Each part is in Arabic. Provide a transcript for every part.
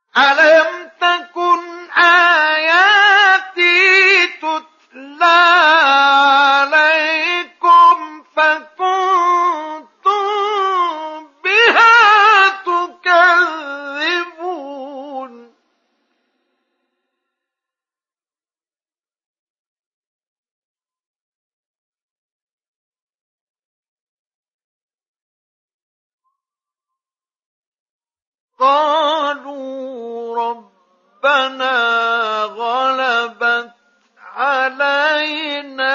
ألم تكن آياتي تتلى عليكم فكنتم بها تكذبون قالوا ربنا غلبت علينا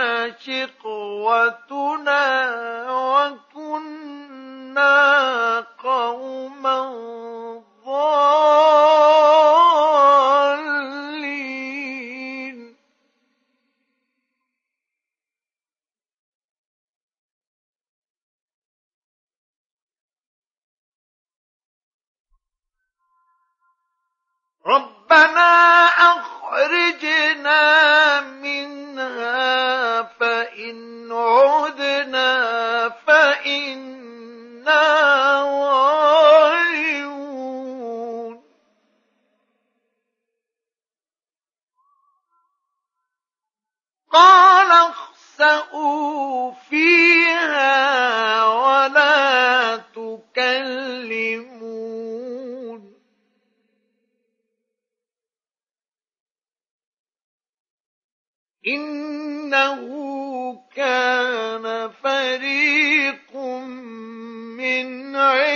شقوتنا وكنا قوما ضالين ربنا أخرجنا منها فإن عدنا فإنا ظالمون قال اخسئوا فيها ولا تكلمون إنه كان فريق من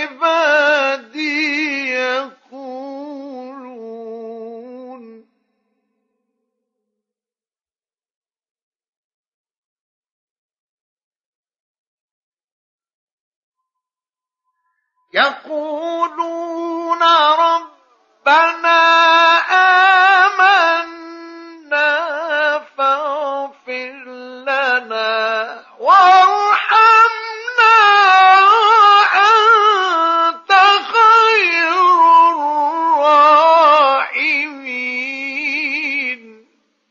عبادي يقولون ربنا آمنا فاغفر لنا وارحمنا وأنت خير الراحمين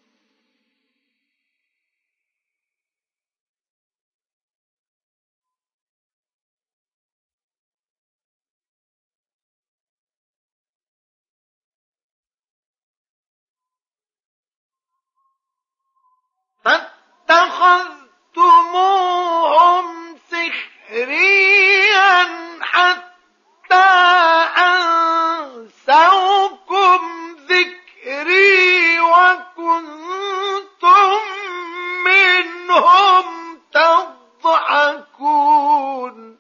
فاتخذتموهم سخريا حتى أنسوكم ذكري وكنتم منهم تضحكون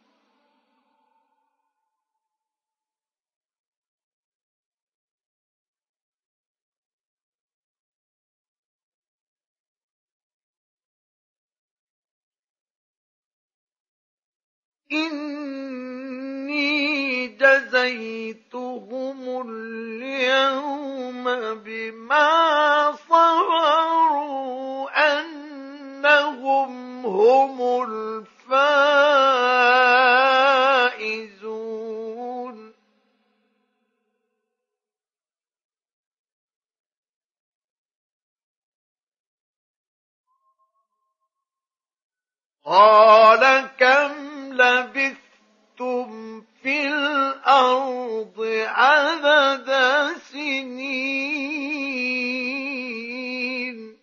إني جزيتهم اليوم بما صبروا أنهم هم الفائزون قال كم لبثتم في الأرض عدد سنين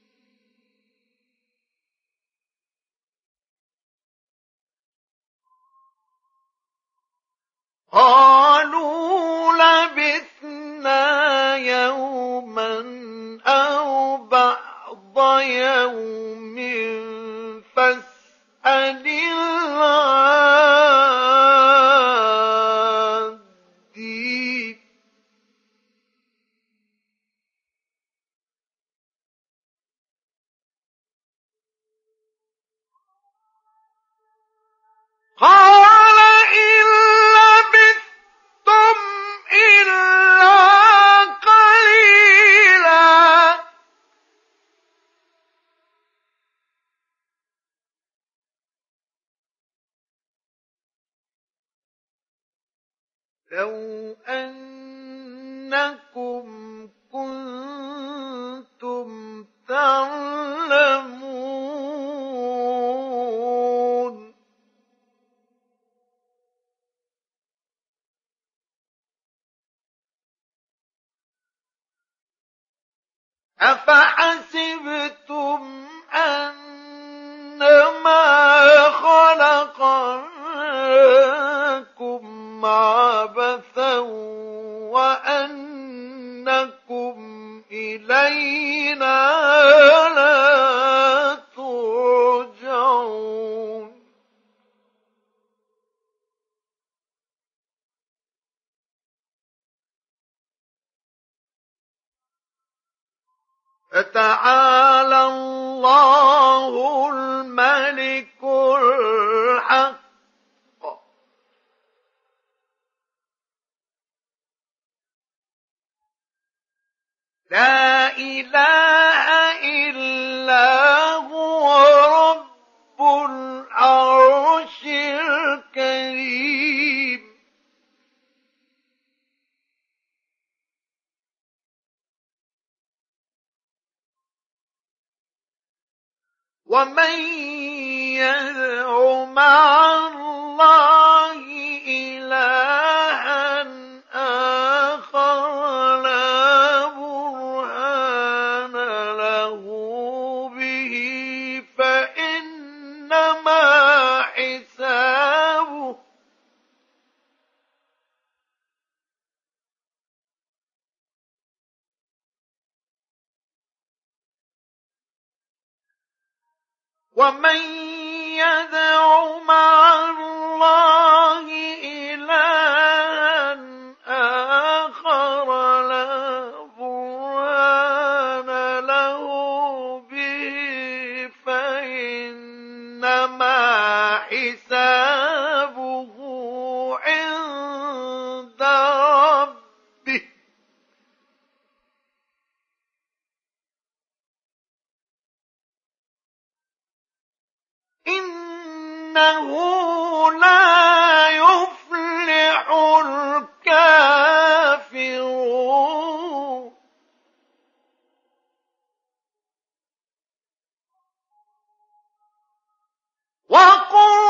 قالوا لبثنا يوما أو بعض يوم فاسأل العادين قال إن لبثتم إلا قليلا لو أنكم كنتم تعلمون أفحسبتم أنما خلقناكم عبثا وأنكم إلينا لا ترجعون فتعالى الله الملك الحق لا إله إلا هو رب العرش الكريم ومن يدع مع الله إلها آخر لا برهان له به فإنما حسابه ومن يدع مع الله إلها آخر لا برهان له به فإنما حسابه عند ربه إنه لا يفلح الكافرون وقل